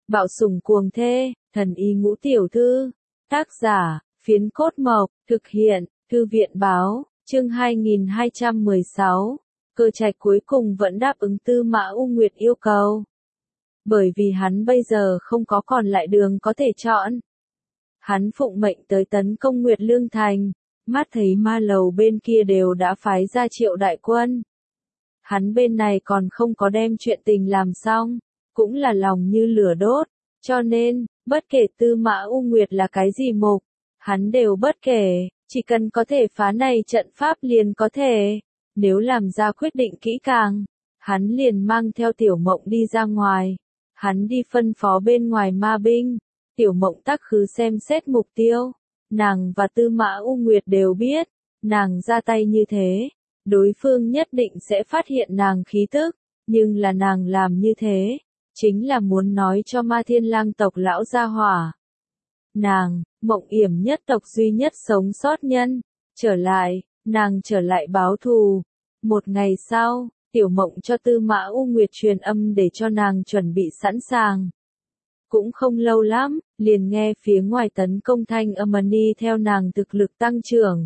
Bạo sủng cuồng thê, thần y ngũ tiểu thư. Tác giả, Phiến Cốt Mộc, thực hiện, Thư viện báo, chương 2216. Cơ Trạch cuối cùng vẫn đáp ứng Tư Mã U Nguyệt yêu cầu. Bởi vì hắn bây giờ không có còn lại đường có thể chọn. Hắn phụng mệnh tới tấn công Nguyệt Lương Thành, mắt thấy ma lầu bên kia đều đã phái ra triệu đại quân. Hắn bên này còn không có đem chuyện tình làm xong, cũng là lòng như lửa đốt, cho nên, bất kể Tư Mã U Nguyệt là cái gì mục, hắn đều bất kể, chỉ cần có thể phá này trận pháp liền có thể. Nếu làm ra quyết định kỹ càng, hắn liền mang theo Tiểu Mộng đi ra ngoài, hắn đi phân phó bên ngoài ma binh, Tiểu Mộng tắc khứ xem xét mục tiêu. Nàng và Tư Mã U Nguyệt đều biết, nàng ra tay như thế, đối phương nhất định sẽ phát hiện nàng khí tức, nhưng là nàng làm như thế, chính là muốn nói cho Ma Thiên Lang tộc lão gia hỏa. Nàng, Mộng Yểm nhất tộc duy nhất sống sót nhân, nàng trở lại báo thù. Một ngày sau, Tiểu Mộng cho Tư Mã U Nguyệt truyền âm để cho nàng chuẩn bị sẵn sàng. Cũng không lâu lắm, liền nghe phía ngoài tấn công thanh âm đi theo nàng thực lực tăng trưởng.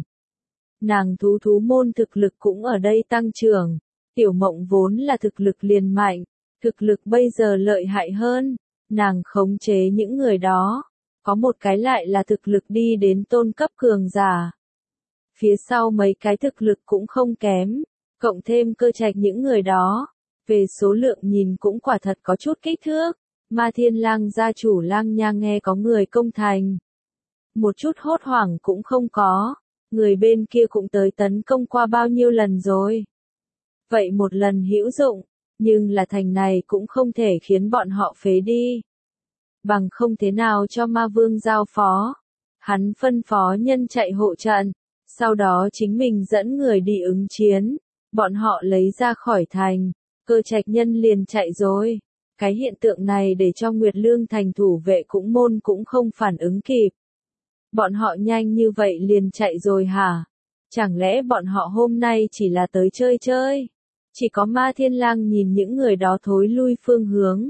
Nàng thú môn thực lực cũng ở đây tăng trưởng. Tiểu Mộng vốn là thực lực liền mạnh, thực lực bây giờ lợi hại hơn, nàng khống chế những người đó. Có một cái lại là thực lực đi đến tôn cấp cường giả. Phía sau mấy cái thực lực cũng không kém, cộng thêm Cơ Trạch những người đó. Về số lượng nhìn cũng quả thật có chút kích thước. Ma Thiên Lang gia chủ Lang Nha nghe có người công thành. Một chút hốt hoảng cũng không có, người bên kia cũng tới tấn công qua bao nhiêu lần rồi. Vậy một lần hữu dụng, nhưng là thành này cũng không thể khiến bọn họ phế đi. Bằng không thế nào cho Ma Vương giao phó. Hắn phân phó nhân chạy hộ trận, sau đó chính mình dẫn người đi ứng chiến, bọn họ lấy ra khỏi thành, Cơ Trạch nhân liền chạy rồi. Cái hiện tượng này để cho Nguyệt Lương Thành thủ vệ cũng không phản ứng kịp. Bọn họ nhanh như vậy liền chạy rồi hả? Chẳng lẽ bọn họ hôm nay chỉ là tới chơi chơi? Chỉ có Ma Thiên Lang nhìn những người đó thối lui phương hướng.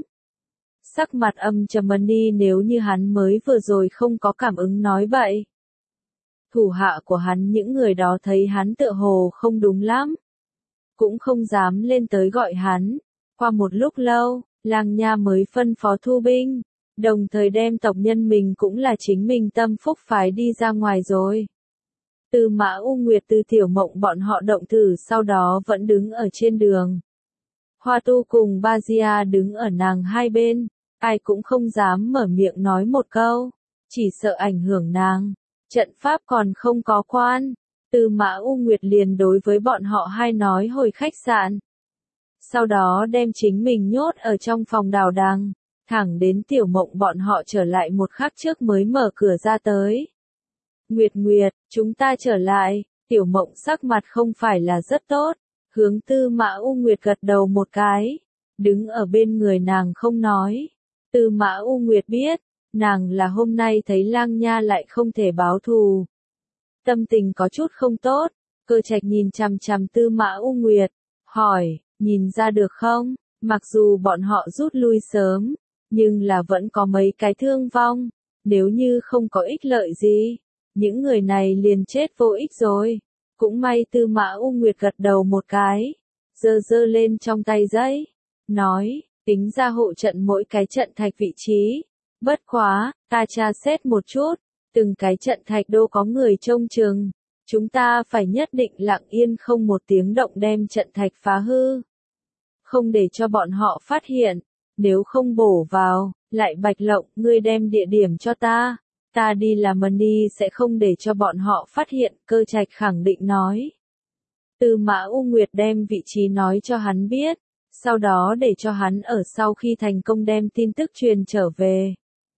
Sắc mặt âm trầm đi, nếu như hắn mới vừa rồi không có cảm ứng nói bậy. Thủ hạ của hắn những người đó thấy hắn tựa hồ không đúng lắm, cũng không dám lên tới gọi hắn. Qua một lúc lâu, Lang Nha mới phân phó thu binh, đồng thời đem tộc nhân mình cũng là chính mình tâm phúc phái đi ra ngoài rồi. Tư Mã U Nguyệt từ Tiểu Mộng bọn họ động thử sau đó vẫn đứng ở trên đường. Hoa Tu cùng Ba Gia đứng ở nàng hai bên, ai cũng không dám mở miệng nói một câu, chỉ sợ ảnh hưởng nàng. Trận pháp còn không có quan, Tư Mã U Nguyệt liền đối với bọn họ hai nói hồi khách sạn. Sau đó đem chính mình nhốt ở trong phòng đào đằng, thẳng đến Tiểu Mộng bọn họ trở lại một khắc trước mới mở cửa ra tới. Nguyệt, chúng ta trở lại. Tiểu Mộng sắc mặt không phải là rất tốt, hướng Tư Mã U Nguyệt gật đầu một cái, đứng ở bên người nàng không nói. Tư Mã U Nguyệt biết, nàng là hôm nay thấy Lang Nha lại không thể báo thù. Tâm tình có chút không tốt, Cơ Trạch nhìn chằm chằm Tư Mã U Nguyệt, hỏi, nhìn ra được không, mặc dù bọn họ rút lui sớm, nhưng là vẫn có mấy cái thương vong, nếu như không có ích lợi gì, những người này liền chết vô ích rồi. Cũng may Tư Mã U Nguyệt gật đầu một cái, giơ lên trong tay giấy, nói, tính ra hộ trận mỗi cái trận thạch vị trí, bất quá, ta tra xét một chút, từng cái trận thạch đô có người trông chừng, chúng ta phải nhất định lặng yên không một tiếng động đem trận thạch phá hư. Không để cho bọn họ phát hiện, nếu không bổ vào, lại Bạch Lộng, ngươi đem địa điểm cho ta đi làm đi sẽ không để cho bọn họ phát hiện, Cơ Trạch khẳng định nói. Tư Mã U Nguyệt đem vị trí nói cho hắn biết, sau đó để cho hắn ở sau khi thành công đem tin tức truyền trở về.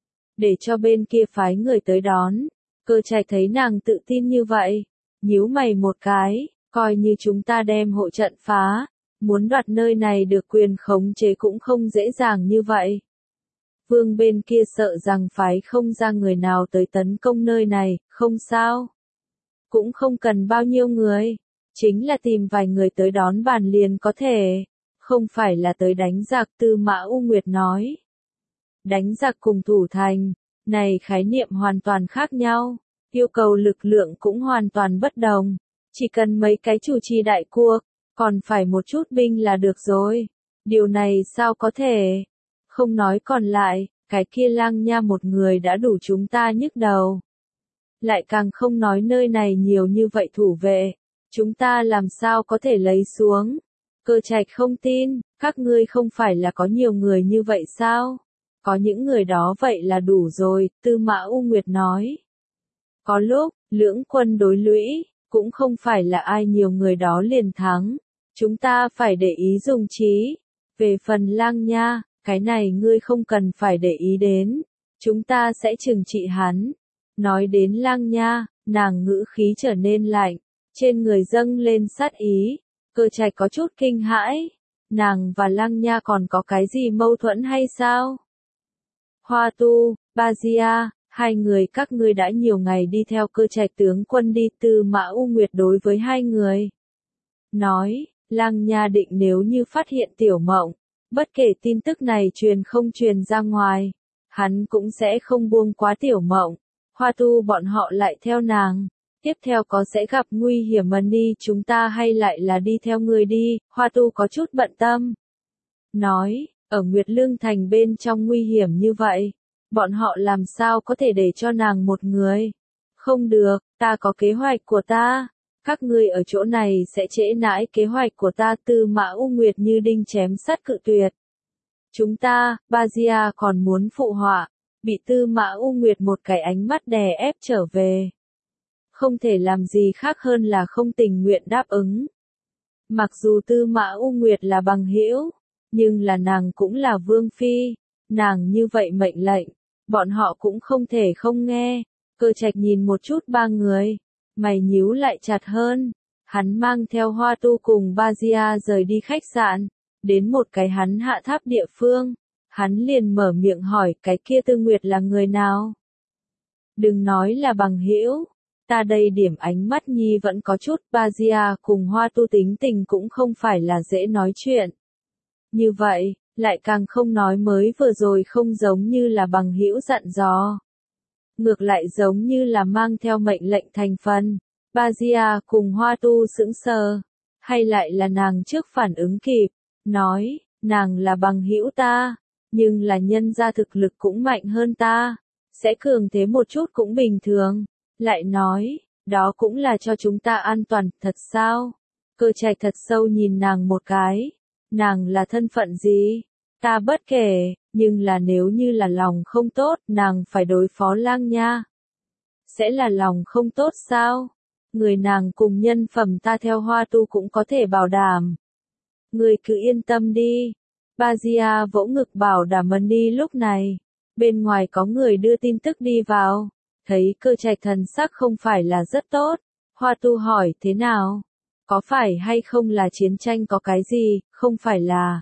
Để cho bên kia phái người tới đón, Cơ Trạch thấy nàng tự tin như vậy, nhíu mày một cái, coi như chúng ta đem hộ trận phá, muốn đoạt nơi này được quyền khống chế cũng không dễ dàng như vậy. Vương bên kia sợ rằng phái không ra người nào tới tấn công nơi này, không sao. Cũng không cần bao nhiêu người, chính là tìm vài người tới đón bàn liền có thể, không phải là tới đánh giặc, Tư Mã U Nguyệt nói. Đánh giặc cùng thủ thành, này khái niệm hoàn toàn khác nhau, yêu cầu lực lượng cũng hoàn toàn bất đồng. Chỉ cần mấy cái chủ trì đại cuộc, còn phải một chút binh là được rồi. Điều này sao có thể? Không nói còn lại, cái kia Lang Nha một người đã đủ chúng ta nhức đầu. Lại càng không nói nơi này nhiều như vậy thủ vệ, chúng ta làm sao có thể lấy xuống? Cơ Trạch không tin, các ngươi không phải là có nhiều người như vậy sao? Có những người đó vậy là đủ rồi, Tư Mã U Nguyệt nói. Có lúc, lưỡng quân đối lũy, cũng không phải là ai nhiều người đó liền thắng. Chúng ta phải để ý dùng trí. Về phần Lang Nha, cái này ngươi không cần phải để ý đến. Chúng ta sẽ trừng trị hắn. Nói đến Lang Nha, nàng ngữ khí trở nên lạnh, trên người dâng lên sát ý. Cơ Trạch có chút kinh hãi. Nàng và Lang Nha còn có cái gì mâu thuẫn hay sao? Hoa Tu, Ba Gia, hai người các ngươi đã nhiều ngày đi theo Cơ Trạch tướng quân đi. Tư Mã U Nguyệt đối với hai người nói, Lang Nha định nếu như phát hiện Tiểu Mộng, bất kể tin tức này truyền không truyền ra ngoài, hắn cũng sẽ không buông quá Tiểu Mộng. Hoa Tu bọn họ lại theo nàng, tiếp theo có sẽ gặp nguy hiểm mà đi, chúng ta hay lại là đi theo người đi. Hoa Tu có chút bận tâm, nói, ở Nguyệt Lương Thành bên trong nguy hiểm như vậy, bọn họ làm sao có thể để cho nàng một người? Không được, ta có kế hoạch của ta. Các ngươi ở chỗ này sẽ trễ nãi kế hoạch của ta. Tư Mã U Nguyệt như đinh chém sắt cự tuyệt. Chúng ta, Ba Gia còn muốn phụ họa, bị Tư Mã U Nguyệt một cái ánh mắt đè ép trở về. Không thể làm gì khác hơn là không tình nguyện đáp ứng. Mặc dù Tư Mã U Nguyệt là bằng hữu, nhưng là nàng cũng là vương phi, nàng như vậy mệnh lệnh, bọn họ cũng không thể không nghe. Cơ Trạch nhìn một chút ba người, mày nhíu lại chặt hơn. Hắn mang theo Hoa Tu cùng Ba Gia rời đi khách sạn, đến một cái hắn hạ tháp địa phương. Hắn liền mở miệng hỏi, cái kia Tư Nguyệt là người nào? Đừng nói là bằng hữu, ta đây điểm ánh mắt nhi vẫn có chút. Ba Gia cùng Hoa Tu tính tình cũng không phải là dễ nói chuyện. Như vậy, lại càng không nói mới vừa rồi không giống như là bằng hữu dặn dò. Ngược lại giống như là mang theo mệnh lệnh thành phần. Ba Gia cùng Hoa Tu sững sờ, hay lại là nàng trước phản ứng kịp, nói, nàng là bằng hữu ta, nhưng là nhân gia thực lực cũng mạnh hơn ta, sẽ cường thế một chút cũng bình thường. Lại nói, đó cũng là cho chúng ta an toàn, thật sao? Cơ Trạch thật sâu nhìn nàng một cái, nàng là thân phận gì? Ta bất kể, nhưng là nếu như là lòng không tốt, nàng phải đối phó Lang Nha. Sẽ là lòng không tốt sao? Người nàng cùng nhân phẩm ta theo Hoa Tu cũng có thể bảo đảm. Người cứ yên tâm đi. Ba Gia vỗ ngực bảo đảm ơn đi. Lúc này, bên ngoài có người đưa tin tức đi vào. Thấy Cơ Trạch thần sắc không phải là rất tốt. Hoa Tu hỏi thế nào? Có phải hay không là chiến tranh có cái gì? Không phải là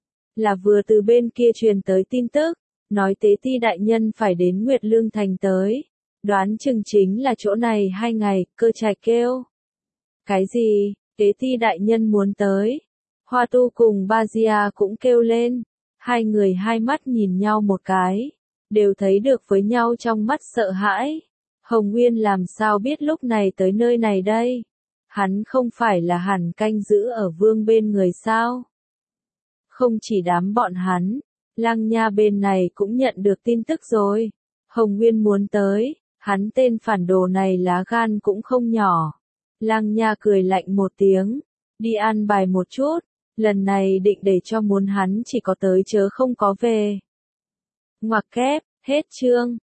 vừa từ bên kia truyền tới tin tức, nói Tế Ti đại nhân phải đến Nguyệt Lương Thành tới. Đoán chừng chính là chỗ này 2 ngày. Cơ Trạch kêu. Cái gì? Tế Ti đại nhân muốn tới? Hoa Tu cùng Ba Gia cũng kêu lên. Hai người hai mắt nhìn nhau một cái, đều thấy được với nhau trong mắt sợ hãi. Hồng Nguyên làm sao biết lúc này tới nơi này đây? Hắn không phải là hẳn canh giữ ở vương bên người sao? Không chỉ đám bọn hắn, Lang Nha bên này cũng nhận được tin tức rồi. Hồng Nguyên muốn tới, hắn tên phản đồ này lá gan cũng không nhỏ. Lang Nha cười lạnh một tiếng, đi an bài một chút, lần này định để cho muốn hắn chỉ có tới chớ không có về. Ngoặc kép, hết chương.